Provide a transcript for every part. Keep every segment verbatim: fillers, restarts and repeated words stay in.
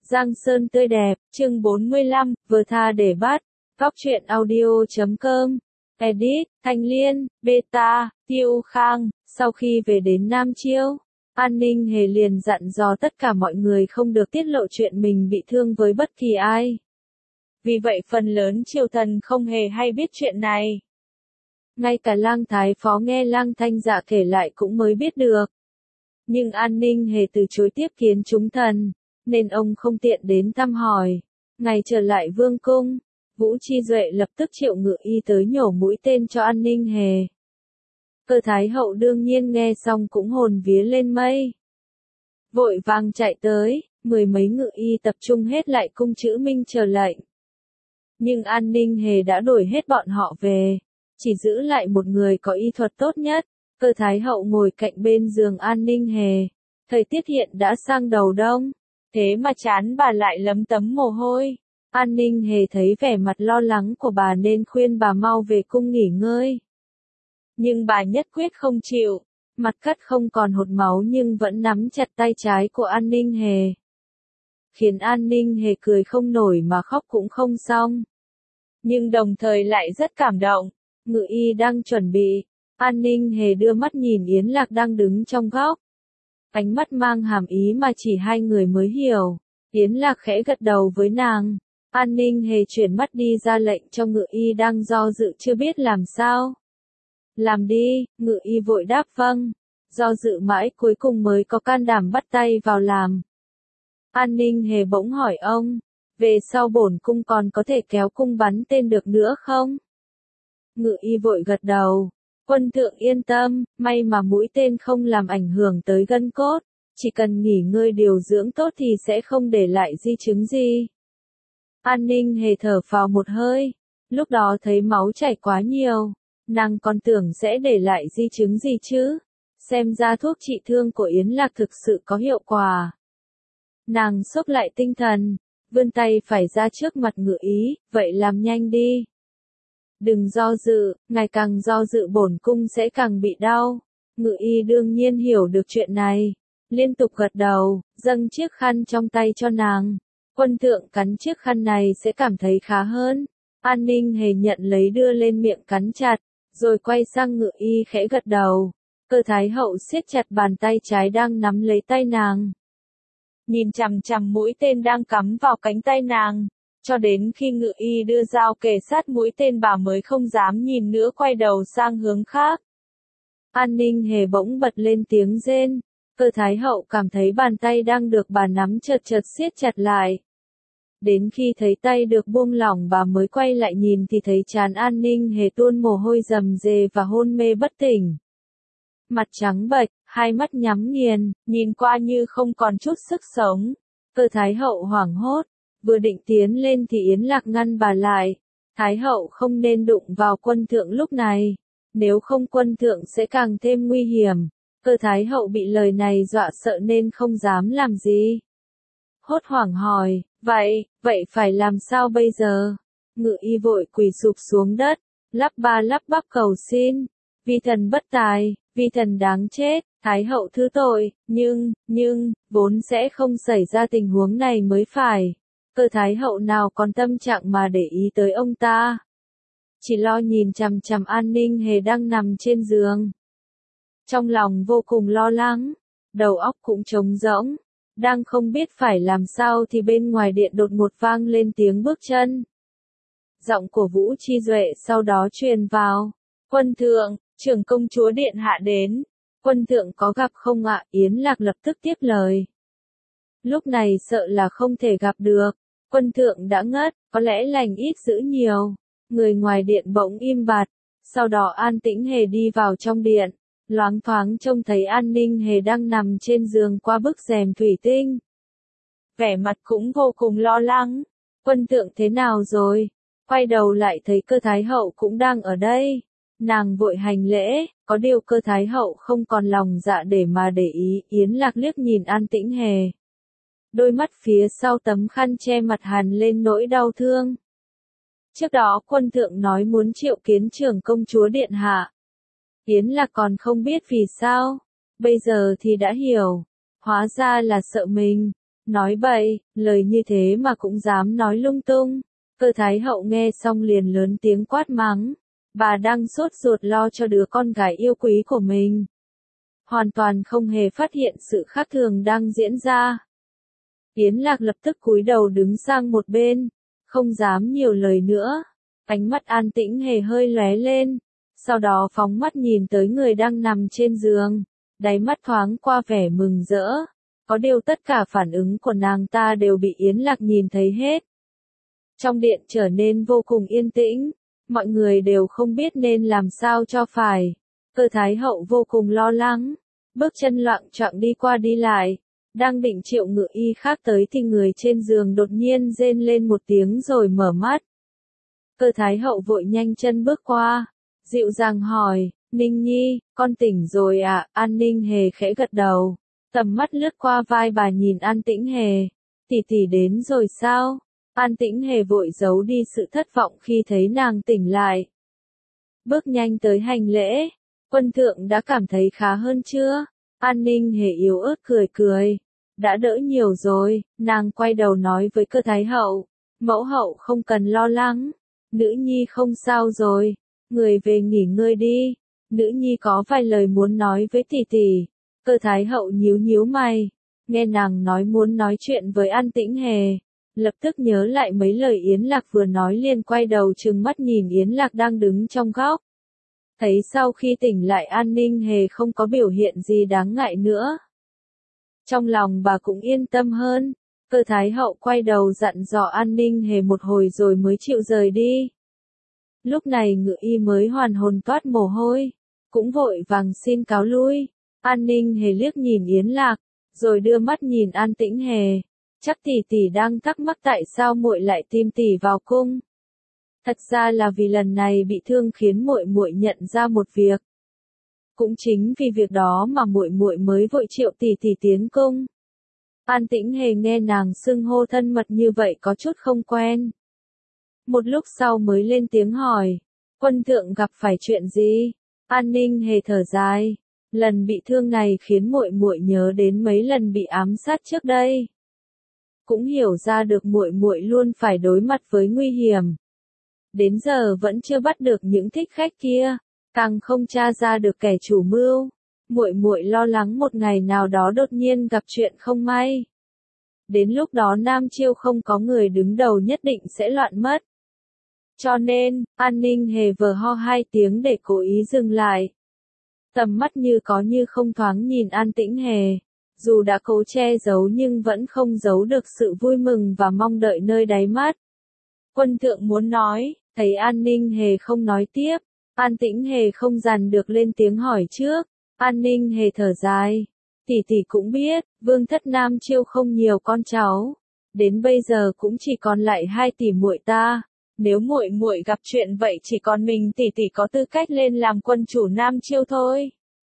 Giang Sơn tươi đẹp, chương bốn mươi lăm, vừa tha để bắt, góc truyện audio chấm com, edit, Thanh Liên, beta, Tiêu Khang, sau khi về đến Nam Chiêu, An Ninh Hề liền dặn dò tất cả mọi người không được tiết lộ chuyện mình bị thương với bất kỳ ai. Vì vậy phần lớn triều thần không hề hay biết chuyện này. Ngay cả Lang Thái Phó nghe Lang Thanh Dạ kể lại cũng mới biết được. Nhưng An Ninh Hề từ chối tiếp kiến chúng thần, nên ông không tiện đến thăm hỏi. Ngày trở lại vương cung, Vũ Chi Duệ lập tức triệu ngự y tới nhổ mũi tên cho An Ninh Hề. Cơ Thái Hậu đương nhiên nghe xong cũng hồn vía lên mây. Vội vàng chạy tới, mười mấy ngự y tập trung hết lại cung chữ minh chờ lệnh. Nhưng An Ninh Hề đã đuổi hết bọn họ về, chỉ giữ lại một người có y thuật tốt nhất. Cơ Thái Hậu ngồi cạnh bên giường An Ninh Hề. Thời tiết hiện đã sang đầu đông, thế mà trán bà lại lấm tấm mồ hôi. An Ninh Hề thấy vẻ mặt lo lắng của bà nên khuyên bà mau về cung nghỉ ngơi. Nhưng bà nhất quyết không chịu, mặt cắt không còn hột máu nhưng vẫn nắm chặt tay trái của An Ninh Hề. Khiến An Ninh Hề cười không nổi mà khóc cũng không xong. Nhưng đồng thời lại rất cảm động. Ngự y đang chuẩn bị, An Ninh Hề đưa mắt nhìn Yến Lạc đang đứng trong góc. Ánh mắt mang hàm ý mà chỉ hai người mới hiểu. Yến Lạc khẽ gật đầu với nàng. An Ninh Hề chuyển mắt đi ra lệnh cho ngự y đang do dự chưa biết làm sao. Làm đi, ngự y vội đáp vâng. Do dự mãi cuối cùng mới có can đảm bắt tay vào làm. An Ninh Hề bỗng hỏi ông, về sau bổn cung còn có thể kéo cung bắn tên được nữa không? Ngự y vội gật đầu. Quân thượng yên tâm, may mà mũi tên không làm ảnh hưởng tới gân cốt, chỉ cần nghỉ ngơi điều dưỡng tốt thì sẽ không để lại di chứng gì. An Ninh Hề thở phào một hơi, lúc đó thấy máu chảy quá nhiều, nàng còn tưởng sẽ để lại di chứng gì chứ, xem ra thuốc trị thương của Yến Lạc thực sự có hiệu quả. Nàng xốc lại tinh thần, vươn tay phải ra trước mặt ngự y, vậy làm nhanh đi. Đừng do dự, ngày càng do dự bổn cung sẽ càng bị đau. Ngự y đương nhiên hiểu được chuyện này. Liên tục gật đầu, dâng chiếc khăn trong tay cho nàng. Quân thượng cắn chiếc khăn này sẽ cảm thấy khá hơn. An Ninh Hề nhận lấy đưa lên miệng cắn chặt, rồi quay sang ngự y khẽ gật đầu. Cơ Thái Hậu siết chặt bàn tay trái đang nắm lấy tay nàng. Nhìn chằm chằm mũi tên đang cắm vào cánh tay nàng. Cho đến khi ngự y đưa dao kề sát mũi tên bà mới không dám nhìn nữa quay đầu sang hướng khác. An Ninh Hề bỗng bật lên tiếng rên. Cơ Thái Hậu cảm thấy bàn tay đang được bà nắm chật chật siết chặt lại. Đến khi thấy tay được buông lỏng bà mới quay lại nhìn thì thấy trán An Ninh Hề tuôn mồ hôi rầm rề và hôn mê bất tỉnh. Mặt trắng bệch, hai mắt nhắm nghiền, nhìn qua như không còn chút sức sống. Cơ Thái Hậu hoảng hốt. Vừa định tiến lên thì Yến Lạc ngăn bà lại. Thái Hậu không nên đụng vào quân thượng lúc này. Nếu không quân thượng sẽ càng thêm nguy hiểm. Cơ Thái Hậu bị lời này dọa sợ nên không dám làm gì. Hốt hoảng hỏi, vậy, vậy phải làm sao bây giờ? Ngự y vội quỳ sụp xuống đất, lắp ba lắp bắp cầu xin. Vi thần bất tài, vi thần đáng chết, Thái Hậu thứ tội, nhưng, nhưng, vốn sẽ không xảy ra tình huống này mới phải. Cơ Thái Hậu nào còn tâm trạng mà để ý tới ông ta. Chỉ lo nhìn chằm chằm An Ninh Hề đang nằm trên giường. Trong lòng vô cùng lo lắng, đầu óc cũng trống rỗng, đang không biết phải làm sao thì bên ngoài điện đột ngột vang lên tiếng bước chân. Giọng của Vũ Chi Duệ sau đó truyền vào. Quân thượng, trưởng công chúa điện hạ đến. Quân thượng có gặp không ạ? Yến Lạc lập tức tiếp lời. Lúc này sợ là không thể gặp được. Quân thượng đã ngất, có lẽ lành ít dữ nhiều. Người ngoài điện bỗng im bặt. Sau đó An Tĩnh Hề đi vào trong điện. Loáng thoáng trông thấy An Ninh Hề đang nằm trên giường qua bức rèm thủy tinh. Vẻ mặt cũng vô cùng lo lắng. Quân thượng thế nào rồi? Quay đầu lại thấy Cơ Thái Hậu cũng đang ở đây. Nàng vội hành lễ, có điều Cơ Thái Hậu không còn lòng dạ để mà để ý. Yến Lạc liếc nhìn An Tĩnh Hề. Đôi mắt phía sau tấm khăn che mặt hằn lên nỗi đau thương. Trước đó quân thượng nói muốn triệu kiến trưởng công chúa điện hạ. Yến Lạc còn không biết vì sao, bây giờ thì đã hiểu. Hóa ra là sợ mình. Nói bậy, lời như thế mà cũng dám nói lung tung. Cơ Thái Hậu nghe xong liền lớn tiếng quát mắng. Bà đang sốt ruột lo cho đứa con gái yêu quý của mình. Hoàn toàn không hề phát hiện sự khác thường đang diễn ra. Yến Lạc lập tức cúi đầu đứng sang một bên, không dám nhiều lời nữa. Ánh mắt An Tĩnh Hề hơi lóe lên, sau đó phóng mắt nhìn tới người đang nằm trên giường, đáy mắt thoáng qua vẻ mừng rỡ. Có điều tất cả phản ứng của nàng ta đều bị Yến Lạc nhìn thấy hết. Trong điện trở nên vô cùng yên tĩnh, mọi người đều không biết nên làm sao cho phải. Cơ Thái Hậu vô cùng lo lắng, bước chân loạng choạng đi qua đi lại, đang định triệu ngự y khác tới thì người trên giường đột nhiên rên lên một tiếng rồi mở mắt. Cơ Thái Hậu vội nhanh chân bước qua, dịu dàng hỏi, Ninh Nhi, con tỉnh rồi à? An Ninh Hề khẽ gật đầu, tầm mắt lướt qua vai bà nhìn An Tĩnh Hề, tỷ tỷ đến rồi sao? An Tĩnh Hề vội giấu đi sự thất vọng khi thấy nàng tỉnh lại. Bước nhanh tới hành lễ, quân thượng đã cảm thấy khá hơn chưa? An Ninh Hề yếu ớt cười cười, đã đỡ nhiều rồi. Nàng quay đầu nói với Cơ Thái Hậu, mẫu hậu không cần lo lắng, nữ nhi không sao rồi, người về nghỉ ngơi đi, nữ nhi có vài lời muốn nói với tỷ tỷ. Cơ Thái Hậu nhíu nhíu mày, nghe nàng nói muốn nói chuyện với An Tĩnh Hề, lập tức nhớ lại mấy lời Yến Lạc vừa nói liền quay đầu trừng mắt nhìn Yến Lạc đang đứng trong góc. Thấy sau khi tỉnh lại An Ninh Hề không có biểu hiện gì đáng ngại nữa. Trong lòng bà cũng yên tâm hơn, Cơ Thái Hậu quay đầu dặn dò An Ninh Hề một hồi rồi mới chịu rời đi. Lúc này Ngự Y mới hoàn hồn toát mồ hôi, cũng vội vàng xin cáo lui. An Ninh Hề liếc nhìn Yến Lạc, rồi đưa mắt nhìn An Tĩnh Hề. Chắc tỷ tỷ đang thắc mắc tại sao muội lại tìm tỷ vào cung. Thật ra là vì lần này bị thương khiến muội muội nhận ra một việc. Cũng chính vì việc đó mà muội muội mới vội triệu tỷ tỷ tiến cung. An Tĩnh Hề nghe nàng xưng hô thân mật như vậy có chút không quen. Một lúc sau mới lên tiếng hỏi, quân thượng gặp phải chuyện gì? An Ninh Hề thở dài, lần bị thương này khiến muội muội nhớ đến mấy lần bị ám sát trước đây. Cũng hiểu ra được muội muội luôn phải đối mặt với nguy hiểm. Đến giờ vẫn chưa bắt được những thích khách kia, càng không tra ra được kẻ chủ mưu. Muội muội lo lắng một ngày nào đó đột nhiên gặp chuyện không may. Đến lúc đó Nam Chiêu không có người đứng đầu nhất định sẽ loạn mất. Cho nên, An Ninh Hề vờ ho hai tiếng để cố ý dừng lại. Tầm mắt như có như không thoáng nhìn An Tĩnh Hề. Dù đã cố che giấu nhưng vẫn không giấu được sự vui mừng và mong đợi nơi đáy mắt. Quân thượng muốn nói, thấy An Ninh Hề không nói tiếp, An Tĩnh Hề không dằn được lên tiếng hỏi trước. An Ninh Hề thở dài, tỷ tỷ cũng biết, vương thất Nam Chiêu không nhiều con cháu, đến bây giờ cũng chỉ còn lại hai tỷ muội ta. Nếu muội muội gặp chuyện vậy chỉ còn mình tỷ tỷ có tư cách lên làm quân chủ Nam Chiêu thôi.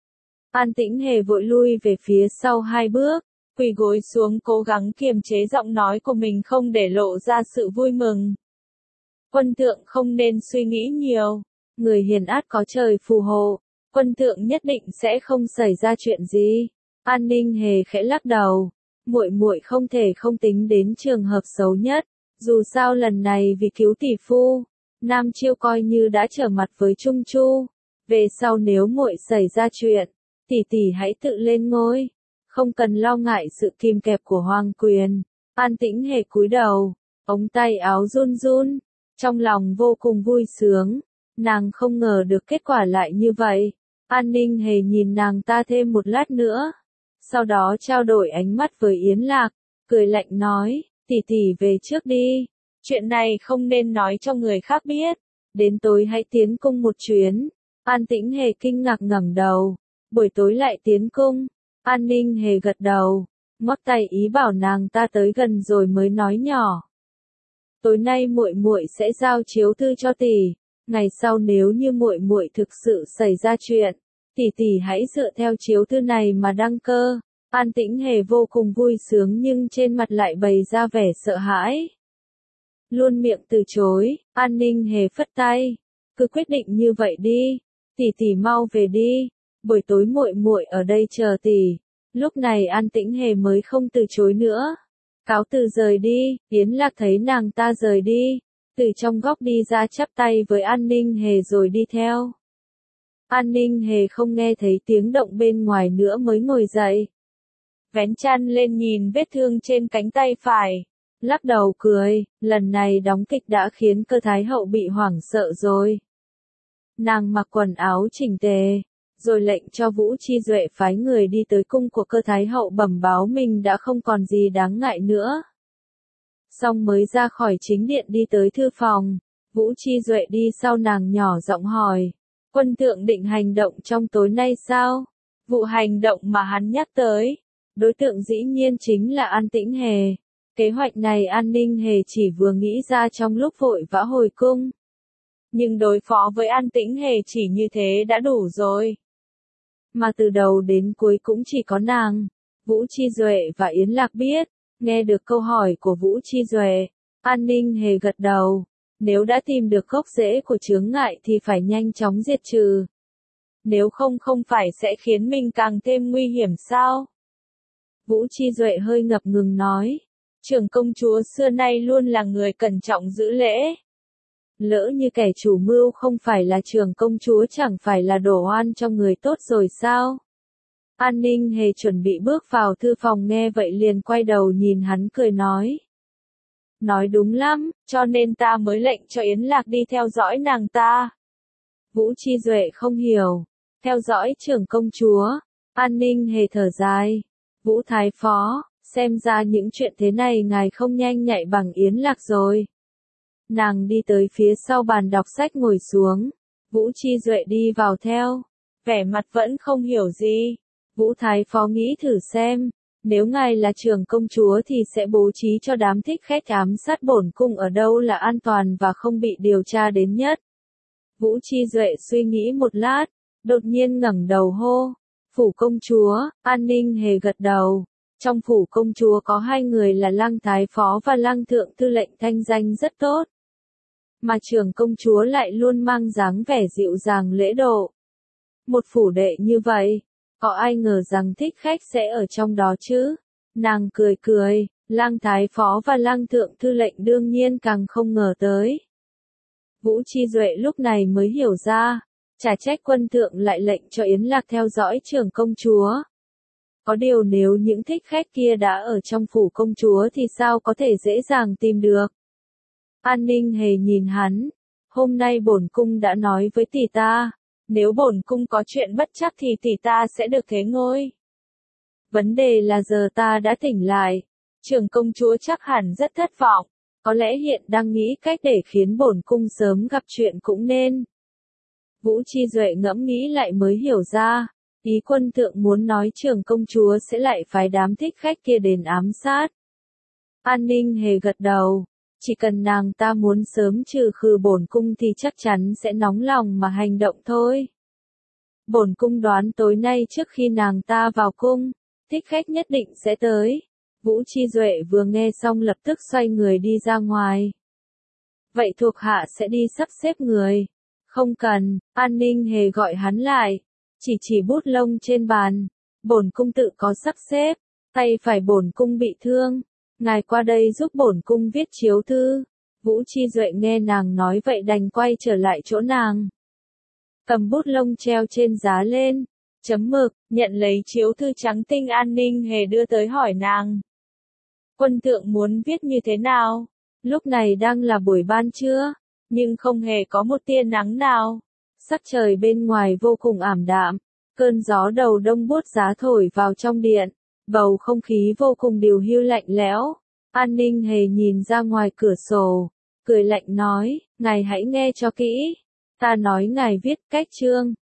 An Tĩnh Hề vội lui về phía sau hai bước, quỳ gối xuống cố gắng kiềm chế giọng nói của mình không để lộ ra sự vui mừng. Quân thượng không nên suy nghĩ nhiều, người hiền át có trời phù hộ, quân thượng nhất định sẽ không xảy ra chuyện gì. An Ninh Hề khẽ lắc đầu, muội muội không thể không tính đến trường hợp xấu nhất, dù sao lần này vì cứu tỷ phu, Nam Chiêu coi như đã trở mặt với Trung Chu, về sau nếu muội xảy ra chuyện, tỷ tỷ hãy tự lên ngôi, không cần lo ngại sự kìm kẹp của hoàng quyền. An Tĩnh Hề cúi đầu, ống tay áo run run, trong lòng vô cùng vui sướng, nàng không ngờ được kết quả lại như vậy. An Ninh Hề nhìn nàng ta thêm một lát nữa, sau đó trao đổi ánh mắt với Yến Lạc, cười lạnh nói, tỷ tỷ về trước đi, chuyện này không nên nói cho người khác biết, đến tối hãy tiến cung một chuyến. An Tĩnh Hề kinh ngạc ngẩng đầu, buổi tối lại tiến cung. An Ninh Hề gật đầu, ngoắc tay ý bảo nàng ta tới gần rồi mới nói nhỏ, tối nay muội muội sẽ giao chiếu thư cho tỷ, ngày sau nếu như muội muội thực sự xảy ra chuyện, tỷ tỷ hãy dựa theo chiếu thư này mà đăng cơ. An Tĩnh Hề vô cùng vui sướng nhưng trên mặt lại bày ra vẻ sợ hãi. Luôn miệng từ chối, An Ninh Hề phất tay, cứ quyết định như vậy đi, tỷ tỷ mau về đi, buổi tối muội muội ở đây chờ tỷ. Lúc này An Tĩnh Hề mới không từ chối nữa. Cáo từ rời đi, Yến Lạc thấy nàng ta rời đi, từ trong góc đi ra chắp tay với An Ninh Hề rồi đi theo. An Ninh Hề không nghe thấy tiếng động bên ngoài nữa mới ngồi dậy. Vén chăn lên nhìn vết thương trên cánh tay phải, lắc đầu cười, lần này đóng kịch đã khiến Cơ Thái Hậu bị hoảng sợ rồi. Nàng mặc quần áo chỉnh tề, rồi lệnh cho Vũ Chi Duệ phái người đi tới cung của Cơ Thái Hậu bẩm báo mình đã không còn gì đáng ngại nữa. Xong mới ra khỏi chính điện đi tới thư phòng, Vũ Chi Duệ đi sau nàng nhỏ giọng hỏi, quân thượng định hành động trong tối nay sao? Vụ hành động mà hắn nhắc tới, đối tượng dĩ nhiên chính là An Tĩnh Hề. Kế hoạch này An Ninh Hề chỉ vừa nghĩ ra trong lúc vội vã hồi cung. Nhưng đối phó với An Tĩnh Hề chỉ như thế đã đủ rồi. Mà từ đầu đến cuối cũng chỉ có nàng, Vũ Chi Duệ và Yến Lạc biết. Nghe được câu hỏi của Vũ Chi Duệ, An Ninh Hề gật đầu. Nếu đã tìm được gốc rễ của chướng ngại thì phải nhanh chóng diệt trừ. Nếu không không phải sẽ khiến mình càng thêm nguy hiểm sao? Vũ Chi Duệ hơi ngập ngừng nói. Trưởng công chúa xưa nay luôn là người cẩn trọng giữ lễ. Lỡ như kẻ chủ mưu không phải là trưởng công chúa chẳng phải là đổ oan cho người tốt rồi sao? An Ninh Hề chuẩn bị bước vào thư phòng nghe vậy liền quay đầu nhìn hắn cười nói. Nói đúng lắm, cho nên ta mới lệnh cho Yến Lạc đi theo dõi nàng ta. Vũ Chi Duệ không hiểu. Theo dõi trưởng công chúa. An Ninh Hề thở dài. Vũ Thái Phó, xem ra những chuyện thế này ngài không nhanh nhạy bằng Yến Lạc rồi. Nàng đi tới phía sau bàn đọc sách ngồi xuống. Vũ Chi Duệ đi vào theo. Vẻ mặt vẫn không hiểu gì. Vũ Thái Phó nghĩ thử xem. Nếu ngài là trưởng công chúa thì sẽ bố trí cho đám thích khách ám sát bổn cung ở đâu là an toàn và không bị điều tra đến nhất. Vũ Chi Duệ suy nghĩ một lát, đột nhiên ngẩng đầu hô. Phủ công chúa. An Ninh Hề gật đầu. Trong phủ công chúa có hai người là Lăng Thái Phó và Lăng Thượng Thư lệnh thanh danh rất tốt. Mà trưởng công chúa lại luôn mang dáng vẻ dịu dàng lễ độ. Một phủ đệ như vậy, có ai ngờ rằng thích khách sẽ ở trong đó chứ? Nàng cười cười, Lăng Thái Phó và Lăng Thượng Thư lệnh đương nhiên càng không ngờ tới. Vũ Chi Duệ lúc này mới hiểu ra, chả trách quân thượng lại lệnh cho Yến Lạc theo dõi trưởng công chúa. Có điều nếu những thích khách kia đã ở trong phủ công chúa thì sao có thể dễ dàng tìm được? An Ninh Hề nhìn hắn, hôm nay bổn cung đã nói với tỷ ta, nếu bổn cung có chuyện bất trắc thì tỷ ta sẽ được thế ngôi. Vấn đề là giờ ta đã tỉnh lại, trưởng công chúa chắc hẳn rất thất vọng, có lẽ hiện đang nghĩ cách để khiến bổn cung sớm gặp chuyện cũng nên. Vũ Chi Duệ ngẫm nghĩ lại mới hiểu ra, ý quân thượng muốn nói trưởng công chúa sẽ lại phái đám thích khách kia đến ám sát. An Ninh Hề gật đầu. Chỉ cần nàng ta muốn sớm trừ khử bổn cung thì chắc chắn sẽ nóng lòng mà hành động thôi. Bổn cung đoán tối nay trước khi nàng ta vào cung, thích khách nhất định sẽ tới. Vũ Chi Duệ vừa nghe xong lập tức xoay người đi ra ngoài. Vậy thuộc hạ sẽ đi sắp xếp người. Không cần, An Ninh Hề gọi hắn lại. Chỉ chỉ bút lông trên bàn. Bổn cung tự có sắp xếp. Tay phải bổn cung bị thương. Ngài qua đây giúp bổn cung viết chiếu thư. Vũ Chi Duệ nghe nàng nói vậy đành quay trở lại chỗ nàng. Cầm bút lông treo trên giá lên, chấm mực, nhận lấy chiếu thư trắng tinh An Ninh Hề đưa tới hỏi nàng. Quân thượng muốn viết như thế nào? Lúc này đang là buổi ban trưa, nhưng không hề có một tia nắng nào. Sắc trời bên ngoài vô cùng ảm đạm, cơn gió đầu đông buốt giá thổi vào trong điện. Bầu không khí vô cùng điều hưu lạnh lẽo. An Ninh Hề nhìn ra ngoài cửa sổ, cười lạnh nói, ngài hãy nghe cho kỹ. Ta nói ngài viết cách chương,